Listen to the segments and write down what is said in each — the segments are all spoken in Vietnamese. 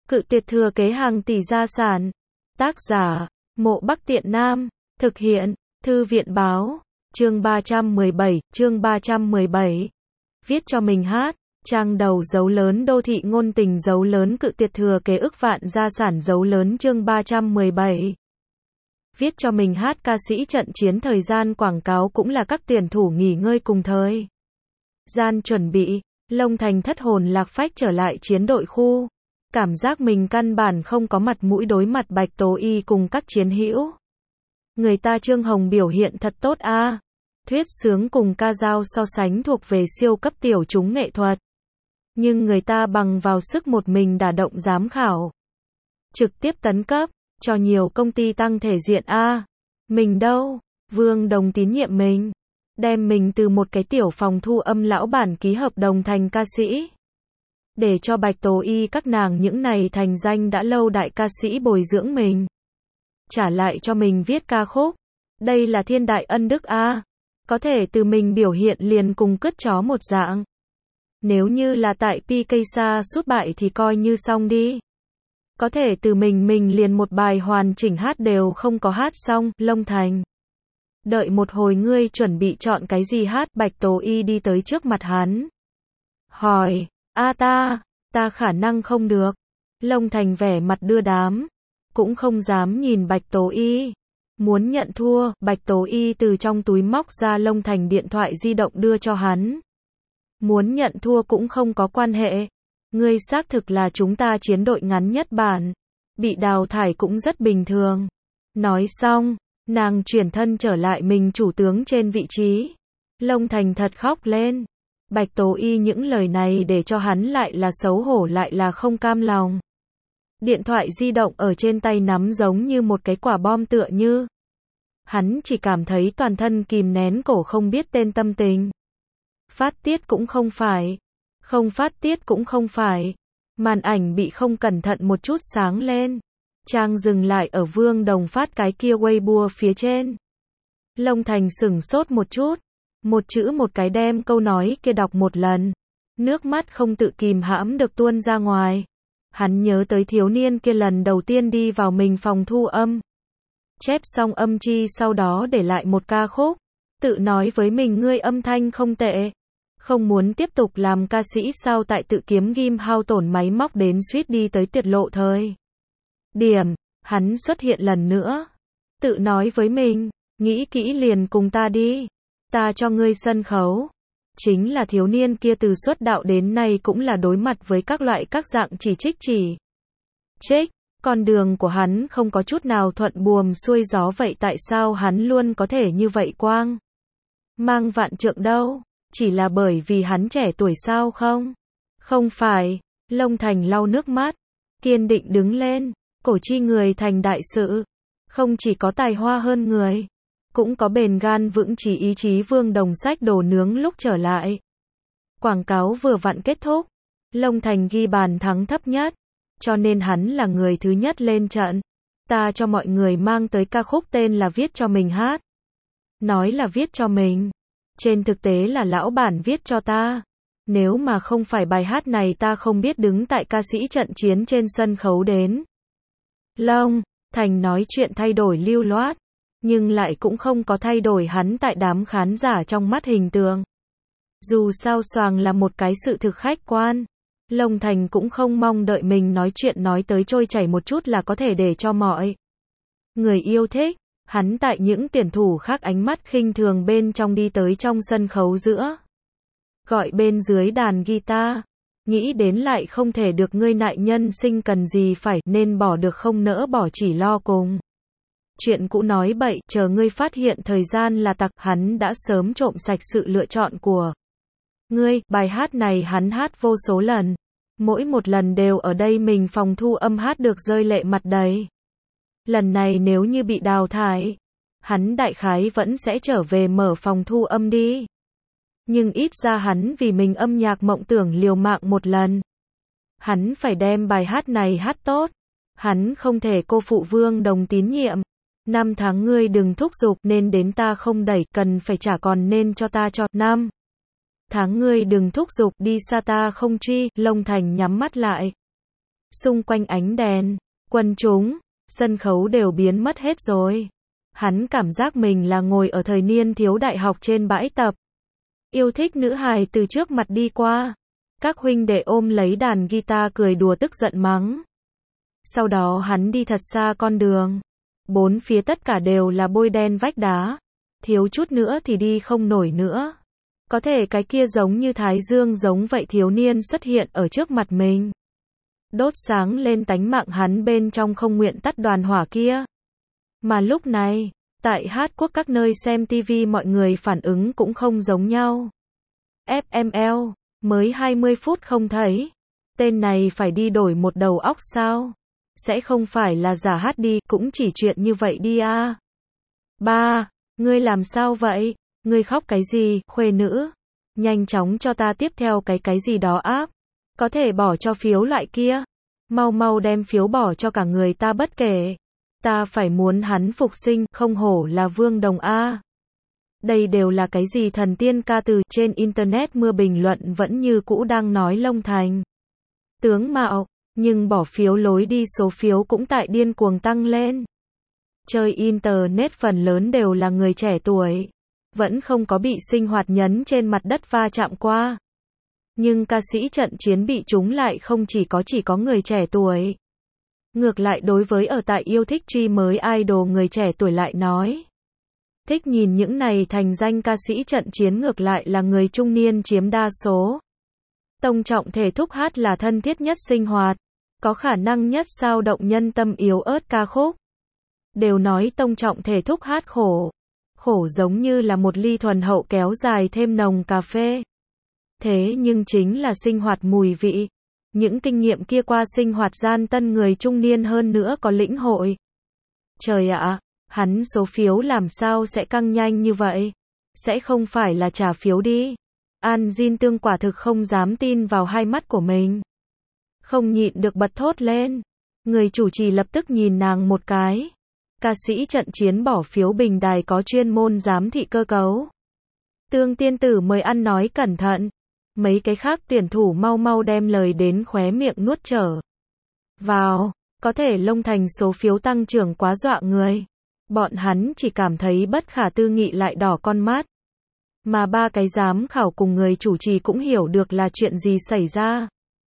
Cự tuyệt thừa kế hàng tỷ gia sản. Tác giả, Mộ Bắc Tiện Nam. Thực hiện, Thư viện báo. Chương 317. Viết cho mình hát. Trang đầu dấu lớn đô thị ngôn tình dấu lớn cự tuyệt thừa kế ức vạn gia sản dấu lớn chương 317. Viết cho mình hát ca sĩ trận chiến thời gian quảng cáo cũng là các tuyển thủ nghỉ ngơi cùng thời gian chuẩn bị. Long Thành thất hồn lạc phách trở lại chiến đội khu. Cảm giác mình căn bản không có mặt mũi đối mặt Bạch Tố Y cùng các chiến hữu. Người ta Trương Hồng biểu hiện thật tốt a. Thuyết sướng cùng ca dao so sánh thuộc về siêu cấp tiểu chúng nghệ thuật. Nhưng người ta bằng vào sức một mình đả động giám khảo. Trực tiếp tấn cấp, cho nhiều công ty tăng thể diện a. Mình đâu? Vương Đồng tín nhiệm mình. Đem mình từ một cái tiểu phòng thu âm lão bản ký hợp đồng thành ca sĩ. Để cho Bạch Tố Y các nàng những này thành danh đã lâu đại ca sĩ bồi dưỡng mình. Trả lại cho mình viết ca khúc. Đây là thiên đại ân đức a. Có thể từ mình biểu hiện liền cùng cứt chó một dạng. Nếu như là tại PKsa sút bại thì coi như xong đi. Có thể từ mình liền một bài hoàn chỉnh hát đều không có hát xong. Long Thành. Đợi một hồi ngươi chuẩn bị chọn cái gì hát. Bạch Tố Y đi tới trước mặt hắn. Hỏi, ta khả năng không được. Long Thành vẻ mặt đưa đám. Cũng không dám nhìn Bạch Tố Y. Muốn nhận thua, Bạch Tố Y từ trong túi móc ra Long Thành điện thoại di động đưa cho hắn. Muốn nhận thua cũng không có quan hệ. Ngươi xác thực là chúng ta chiến đội ngắn nhất bản. Bị đào thải cũng rất bình thường. Nói xong, nàng chuyển thân trở lại mình chủ tướng trên vị trí. Long Thành thật khóc lên. Bạch Tố Y những lời này để cho hắn lại là xấu hổ lại là không cam lòng. Điện thoại di động ở trên tay nắm giống như một cái quả bom tựa như. Hắn chỉ cảm thấy toàn thân kìm nén cổ không biết tên tâm tình. Phát tiết cũng không phải. Không phát tiết cũng không phải. Màn ảnh bị không cẩn thận một chút sáng lên. Trang dừng lại ở Vương Đồng phát cái kia Weibo phía trên. Long Thành sửng sốt một chút. Một chữ một cái đem câu nói kia đọc một lần. Nước mắt không tự kìm hãm được tuôn ra ngoài. Hắn nhớ tới thiếu niên kia lần đầu tiên đi vào mình phòng thu âm. Chép xong âm chi sau đó để lại một ca khúc. Tự nói với mình ngươi âm thanh không tệ. Không muốn tiếp tục làm ca sĩ sao tại tự kiếm ghim hao tổn máy móc đến suýt đi tới tuyệt lộ thời điểm. Hắn xuất hiện lần nữa. Tự nói với mình, nghĩ kỹ liền cùng ta đi. Ta cho ngươi sân khấu. Chính là thiếu niên kia từ xuất đạo đến nay cũng là đối mặt với các loại các dạng chỉ trích. Con đường của hắn không có chút nào thuận buồm xuôi gió vậy tại sao hắn luôn có thể như vậy quang mang vạn trượng đâu? Chỉ là bởi vì hắn trẻ tuổi sao không? Không phải. Long Thành lau nước mắt. Kiên định đứng lên. Cổ chi người thành đại sự. Không chỉ có tài hoa hơn người. Cũng có bền gan vững chí ý chí. Vương Đồng xách đồ nướng lúc trở lại. Quảng cáo vừa vặn kết thúc. Long Thành ghi bàn thắng thấp nhất. Cho nên hắn là người thứ nhất lên trận. Ta cho mọi người mang tới ca khúc tên là Viết cho mình hát. Nói là viết cho mình. Trên thực tế là lão bản viết cho ta. Nếu mà không phải bài hát này ta không biết đứng tại ca sĩ trận chiến trên sân khấu đến. Long Thành nói chuyện thay đổi lưu loát. Nhưng lại cũng không có thay đổi hắn tại đám khán giả trong mắt hình tượng. Dù sao xoàng là một cái sự thực khách quan. Long Thành cũng không mong đợi mình nói chuyện nói tới trôi chảy một chút là có thể để cho mọi người yêu thích. Hắn tại những tuyển thủ khác ánh mắt khinh thường bên trong đi tới trong sân khấu giữa. Gọi bên dưới đàn guitar. Nghĩ đến lại không thể được ngươi nại nhân sinh cần gì phải nên bỏ được không nỡ bỏ chỉ lo cùng. Chuyện cũ nói bậy, chờ ngươi phát hiện thời gian là tặc, hắn đã sớm trộm sạch sự lựa chọn của ngươi. Bài hát này hắn hát vô số lần. Mỗi một lần đều ở đây mình phòng thu âm hát được rơi lệ mặt đầy. Lần này nếu như bị đào thải, hắn đại khái vẫn sẽ trở về mở phòng thu âm đi. Nhưng ít ra hắn vì mình âm nhạc mộng tưởng liều mạng một lần. Hắn phải đem bài hát này hát tốt. Hắn không thể cô phụ Vương Đồng tín nhiệm. 5 tháng ngươi đừng thúc giục nên đến ta không đẩy, cần phải trả còn nên cho ta cho 5 tháng ngươi đừng thúc giục đi xa ta không truy. Long Thành nhắm mắt lại. Xung quanh ánh đèn, quần chúng, sân khấu đều biến mất hết rồi. Hắn cảm giác mình là ngồi ở thời niên thiếu đại học trên bãi tập. Yêu thích nữ hài từ trước mặt đi qua. Các huynh đệ ôm lấy đàn guitar cười đùa tức giận mắng. Sau đó hắn đi thật xa con đường. Bốn phía tất cả đều là bôi đen vách đá. Thiếu chút nữa thì đi không nổi nữa. Có thể cái kia giống như thái dương giống vậy thiếu niên xuất hiện ở trước mặt mình. Đốt sáng lên tánh mạng hắn bên trong không nguyện tắt đoàn hỏa kia. Mà lúc này, tại Hát Quốc các nơi xem TV mọi người phản ứng cũng không giống nhau. FML, mới 20 phút không thấy. Tên này phải đi đổi một đầu óc sao? Sẽ không phải là giả hát đi, cũng chỉ chuyện như vậy đi à. Ba, ngươi làm sao vậy? Ngươi khóc cái gì, khuê nữ? Nhanh chóng cho ta tiếp theo cái gì đó áp. Có thể bỏ cho phiếu loại kia. Mau mau đem phiếu bỏ cho cả người ta bất kể. Ta phải muốn hắn phục sinh, không hổ là Vương Đồng A. Đây đều là cái gì thần tiên ca từ, trên internet mưa bình luận vẫn như cũ đang nói Long Thành. Tướng mạo, nhưng bỏ phiếu lối đi số phiếu cũng tại điên cuồng tăng lên. Chơi internet phần lớn đều là người trẻ tuổi. Vẫn không có bị sinh hoạt nhấn trên mặt đất va chạm qua. Nhưng ca sĩ trận chiến bị trúng lại không chỉ có người trẻ tuổi. Ngược lại đối với ở tại yêu thích truy mới idol người trẻ tuổi lại nói. Thích nhìn những này thành danh ca sĩ trận chiến ngược lại là người trung niên chiếm đa số. Tông Trọng Thể thúc hát là thân thiết nhất sinh hoạt. Có khả năng nhất sao động nhân tâm yếu ớt ca khúc. Đều nói Tông Trọng Thể thúc hát khổ. Khổ giống như là một ly thuần hậu kéo dài thêm nồng cà phê. Thế nhưng chính là sinh hoạt mùi vị. Những kinh nghiệm kia qua sinh hoạt gian tân người trung niên hơn nữa có lĩnh hội. Trời ạ, hắn số phiếu làm sao sẽ căng nhanh như vậy? Sẽ không phải là trả phiếu đi. An Jin Tương quả thực không dám tin vào hai mắt của mình. Không nhịn được bật thốt lên. Người chủ trì lập tức nhìn nàng một cái. Ca sĩ trận chiến bỏ phiếu bình đài có chuyên môn giám thị cơ cấu. Tương tiên tử mời ăn nói cẩn thận. Mấy cái khác tuyển thủ mau mau đem lời đến khóe miệng nuốt trở vào. Có thể Long Thành số phiếu tăng trưởng quá dọa người. Bọn hắn chỉ cảm thấy bất khả tư nghị lại đỏ con mắt. Mà ba cái giám khảo cùng người chủ trì cũng hiểu được là chuyện gì xảy ra.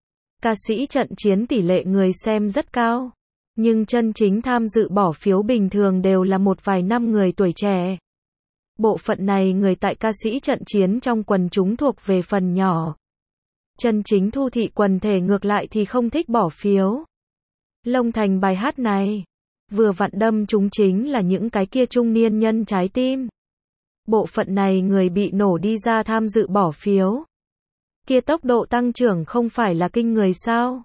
Ca sĩ trận chiến tỷ lệ người xem rất cao. Nhưng chân chính tham dự bỏ phiếu bình thường đều là một vài năm người tuổi trẻ. Bộ phận này người tại ca sĩ trận chiến trong quần chúng thuộc về phần nhỏ. Chân chính thu thị quần thể ngược lại thì không thích bỏ phiếu. Long Thành bài hát này, vừa vặn đâm chúng chính là những cái kia trung niên nhân trái tim. Bộ phận này người bị nổ đi ra tham dự bỏ phiếu. Kia tốc độ tăng trưởng không phải là kinh người sao?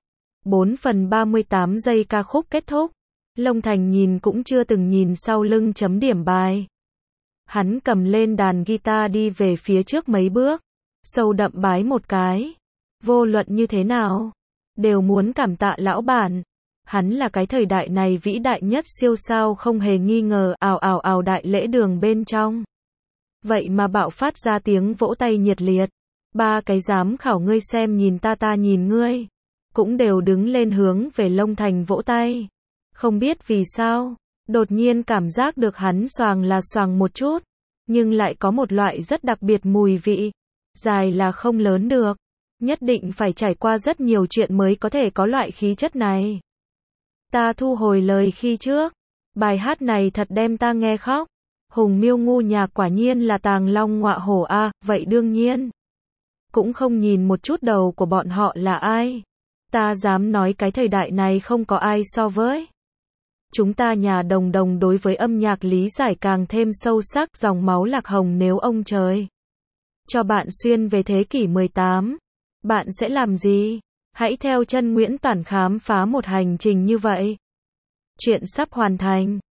4/38 giây ca khúc kết thúc. Long Thành nhìn cũng chưa từng nhìn sau lưng chấm điểm bài. Hắn cầm lên đàn guitar đi về phía trước mấy bước. Sâu đậm bái một cái. Vô luận như thế nào, đều muốn cảm tạ lão bản. Hắn là cái thời đại này vĩ đại nhất siêu sao không hề nghi ngờ. Ào ào ào đại lễ đường bên trong. Vậy mà bạo phát ra tiếng vỗ tay nhiệt liệt. Ba cái giám khảo ngươi xem nhìn ta nhìn ngươi. Cũng đều đứng lên hướng về Long Thành vỗ tay. Không biết vì sao, đột nhiên cảm giác được hắn xoàng là xoàng một chút. Nhưng lại có một loại rất đặc biệt mùi vị. Dài là không lớn được. Nhất định phải trải qua rất nhiều chuyện mới có thể có loại khí chất này. Ta thu hồi lời khi trước. Bài hát này thật đem ta nghe khóc. Hùng Miêu ngu nhạc quả nhiên là tàng long ngọa hổ a, vậy đương nhiên. Cũng không nhìn một chút đầu của bọn họ là ai. Ta dám nói cái thời đại này không có ai so với. Chúng ta nhà Đồng Đồng đối với âm nhạc lý giải càng thêm sâu sắc dòng máu lạc hồng nếu ông trời cho bạn xuyên về thế kỷ 18. Bạn sẽ làm gì? Hãy theo chân Nguyễn Toản khám phá một hành trình như vậy. Chuyện sắp hoàn thành.